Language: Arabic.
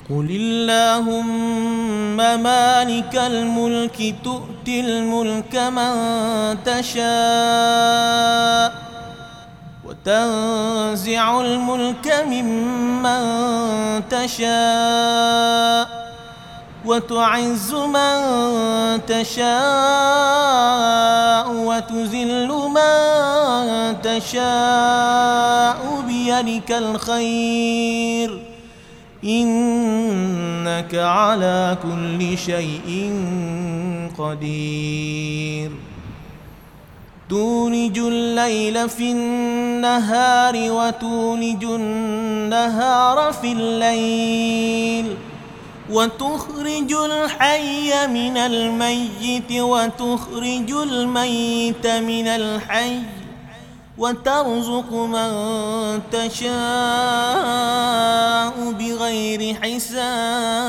قل اللهم مالك الملك تؤتي الملك من تشاء وتنزع الملك ممن تشاء وتعز من تشاء وتذل من تشاء بيدك الخير إنك على كل شيء قدير تولج الليل في النهار وتولج النهار في الليل وتخرج الحي من الميت وتخرج الميت من الحي وترزق من تشاء بغير حساب